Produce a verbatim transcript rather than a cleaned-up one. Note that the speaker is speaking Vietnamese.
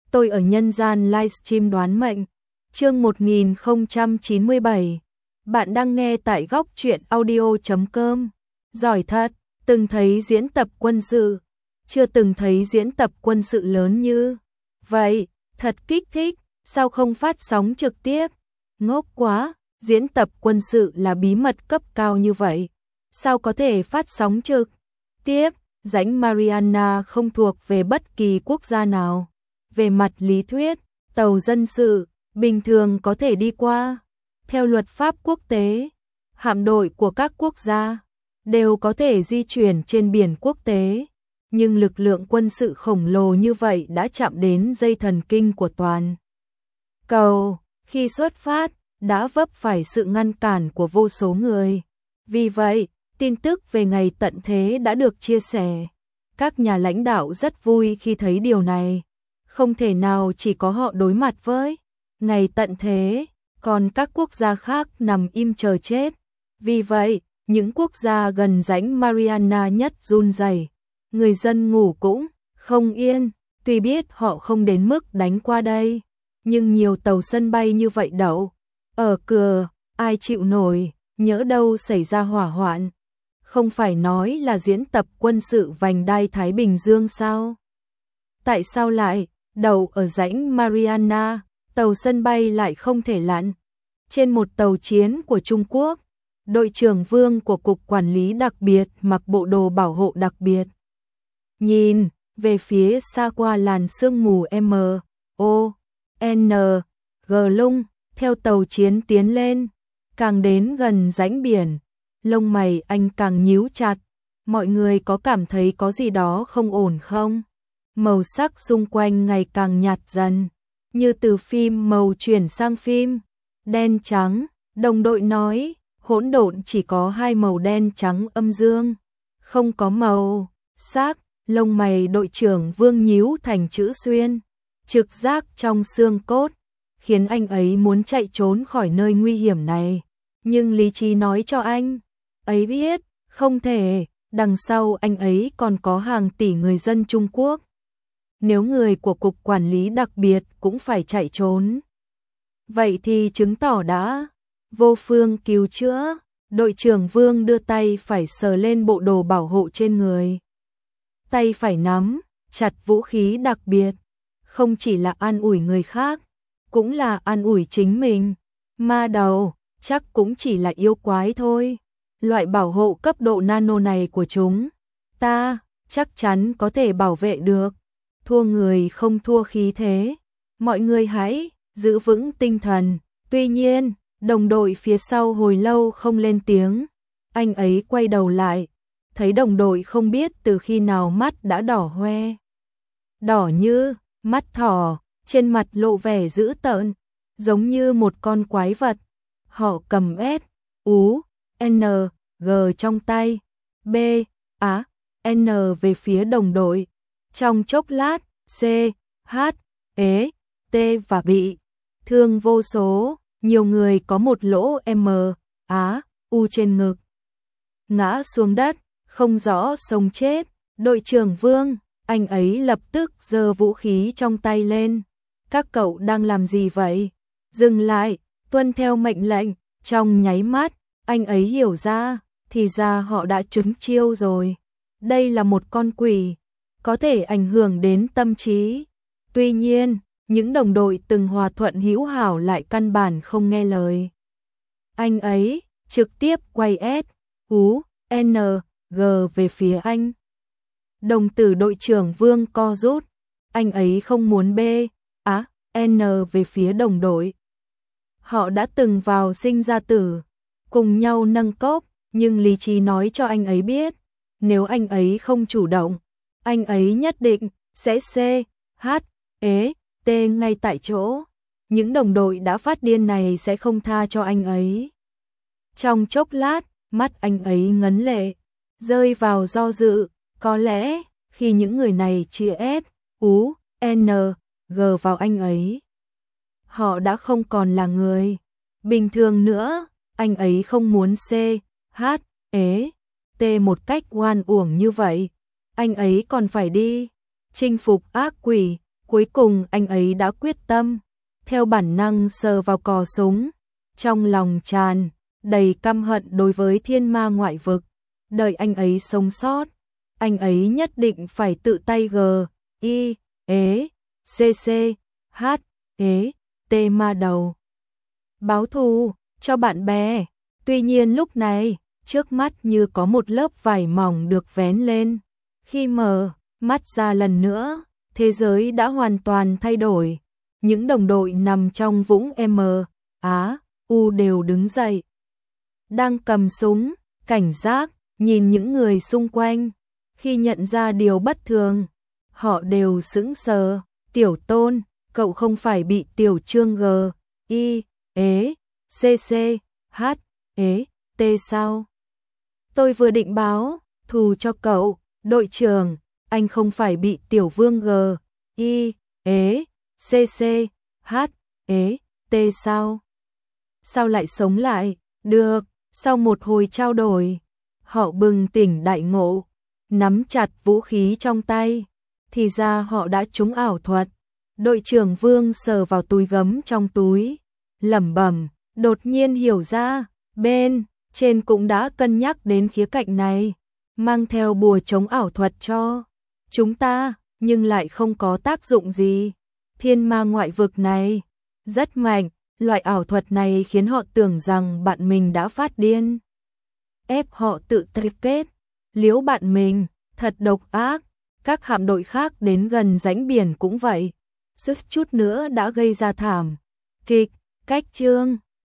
Tôi ở nhân gian livestream đoán mệnh. Chương một nghìn không trăm chín mươi bảy. Bạn đang nghe tại góc truyện audio chấm com. Giỏi thật, từng thấy diễn tập quân sự, chưa từng thấy diễn tập quân sự lớn như vậy, thật kích thích, sao không phát sóng trực tiếp? Ngốc quá, diễn tập quân sự là bí mật cấp cao như vậy, sao có thể phát sóng trực tiếp? Rãnh Mariana không thuộc về bất kỳ quốc gia nào. Về mặt lý thuyết, tàu dân sự bình thường có thể đi qua. Theo luật pháp quốc tế, hạm đội của các quốc gia đều có thể di chuyển trên biển quốc tế, nhưng lực lượng quân sự khổng lồ như vậy đã chạm đến dây thần kinh của toàn cầu. Khi xuất phát, đã vấp phải sự ngăn cản của vô số người. Vì vậy, tin tức về ngày tận thế đã được chia sẻ. Các nhà lãnh đạo rất vui khi thấy điều này. Không thể nào chỉ có họ đối mặt với ngày tận thế, còn các quốc gia khác nằm im chờ chết. Vì vậy, những quốc gia gần rãnh Mariana nhất run rẩy. Người dân ngủ cũng không yên, tuy biết họ không đến mức đánh qua đây, nhưng nhiều tàu sân bay như vậy đậu ở cửa, ai chịu nổi, nhỡ đâu xảy ra hỏa hoạn. Không phải nói là diễn tập quân sự vành đai Thái Bình Dương sao? Tại sao lại đậu ở rãnh Mariana, tàu sân bay lại không thể lặn? Trên một tàu chiến của Trung Quốc, đội trưởng Vương của Cục Quản lý đặc biệt mặc bộ đồ bảo hộ đặc biệt. Nhìn về phía xa qua làn sương mù M O N G lung, theo tàu chiến tiến lên, càng đến gần rãnh biển, lông mày anh càng nhíu chặt. Mọi người có cảm thấy có gì đó không ổn không? Màu sắc xung quanh ngày càng nhạt dần, như từ phim màu chuyển sang phim đen trắng. Đồng đội nói, hỗn độn chỉ có hai màu đen trắng âm dương, không có màu sắc. Lông mày đội trưởng Vương nhíu thành chữ xuyên, trực giác trong xương cốt, khiến anh ấy muốn chạy trốn khỏi nơi nguy hiểm này. Nhưng lý trí nói cho anh ấy biết, không thể, đằng sau anh ấy còn có hàng tỷ người dân Trung Quốc. Nếu người của Cục Quản lý đặc biệt cũng phải chạy trốn, vậy thì chứng tỏ đã vô phương cứu chữa. Đội trưởng Vương đưa tay phải sờ lên bộ đồ bảo hộ trên người. Tay phải nắm chặt vũ khí đặc biệt, không chỉ là an ủi người khác, cũng là an ủi chính mình. Ma đầu, chắc cũng chỉ là yêu quái thôi. Loại bảo hộ cấp độ nano này của chúng ta chắc chắn có thể bảo vệ được. Thua người không thua khí thế. Mọi người hãy giữ vững tinh thần. Tuy nhiên, đồng đội phía sau hồi lâu không lên tiếng. Anh ấy quay đầu lại, thấy đồng đội không biết từ khi nào mắt đã đỏ hoe. Đỏ như mắt thỏ, trên mặt lộ vẻ dữ tợn, giống như một con quái vật. Họ cầm S, U, N, G trong tay, B, A, N về phía đồng đội. Trong chốc lát, C, H, E, T và bị thương vô số, nhiều người có một lỗ M, A, U trên ngực. Ngã xuống đất, không rõ sống chết. Đội trưởng Vương, anh ấy lập tức giơ vũ khí trong tay lên. Các cậu đang làm gì vậy? Dừng lại, tuân theo mệnh lệnh. Trong nháy mắt, anh ấy hiểu ra, thì ra họ đã trúng chiêu rồi. Đây là một con quỷ, có thể ảnh hưởng đến tâm trí. Tuy nhiên, những đồng đội từng hòa thuận hữu hảo lại căn bản không nghe lời. Anh ấy trực tiếp quay S, U, N, G về phía anh. Đồng tử đội trưởng Vương co rút, anh ấy không muốn B, A, N về phía đồng đội. Họ đã từng vào sinh ra tử, cùng nhau nâng cốc, nhưng lý trí nói cho anh ấy biết, nếu anh ấy không chủ động, anh ấy nhất định sẽ C, H, E, T ngay tại chỗ. Những đồng đội đã phát điên này sẽ không tha cho anh ấy. Trong chốc lát, mắt anh ấy ngấn lệ, rơi vào do dự. Có lẽ, khi những người này chia S, U, N, G vào anh ấy, họ đã không còn là người bình thường nữa. Anh ấy không muốn C, H, E, T một cách oan uổng như vậy. Anh ấy còn phải đi chinh phục ác quỷ Cuối cùng anh ấy đã quyết tâm, theo bản năng sờ vào cò súng, trong lòng tràn đầy căm hận đối với thiên ma ngoại vực. Đợi anh ấy sống sót, anh ấy nhất định phải tự tay g, i, ế, c, c, h, ế, t ma đầu. Báo thù cho bạn bè. Tuy nhiên lúc này, trước mắt như có một lớp vải mỏng được vén lên. Khi mở mắt ra lần nữa, thế giới đã hoàn toàn thay đổi. Những đồng đội nằm trong vũng M, Á, U đều đứng dậy. Đang cầm súng, cảnh giác, nhìn những người xung quanh. Khi nhận ra điều bất thường, họ đều sững sờ. Tiểu Tôn, cậu không phải bị Tiểu Trương G, I, ế, C, C, H, ế, T sao? Tôi vừa định báo thù cho cậu, đội trưởng, anh không phải bị Tiểu Vương G, I, ế, C, C, H, ế, T sao? Sao lại sống lại? Được, sau một hồi trao đổi, họ bừng tỉnh đại ngộ, nắm chặt vũ khí trong tay, thì ra họ đã trúng ảo thuật. Đội trưởng Vương sờ vào túi gấm trong túi, lẩm bẩm, đột nhiên hiểu ra, bên trên cũng đã cân nhắc đến khía cạnh này, mang theo bùa chống ảo thuật cho chúng ta, nhưng lại không có tác dụng gì. Thiên ma ngoại vực này rất mạnh, loại ảo thuật này khiến họ tưởng rằng bạn mình đã phát điên, ép họ tự tập kết, liếu bạn mình, thật độc ác. Các hạm đội khác đến gần rãnh biển cũng vậy, suýt chút nữa đã gây ra thảm kịch. Cách chương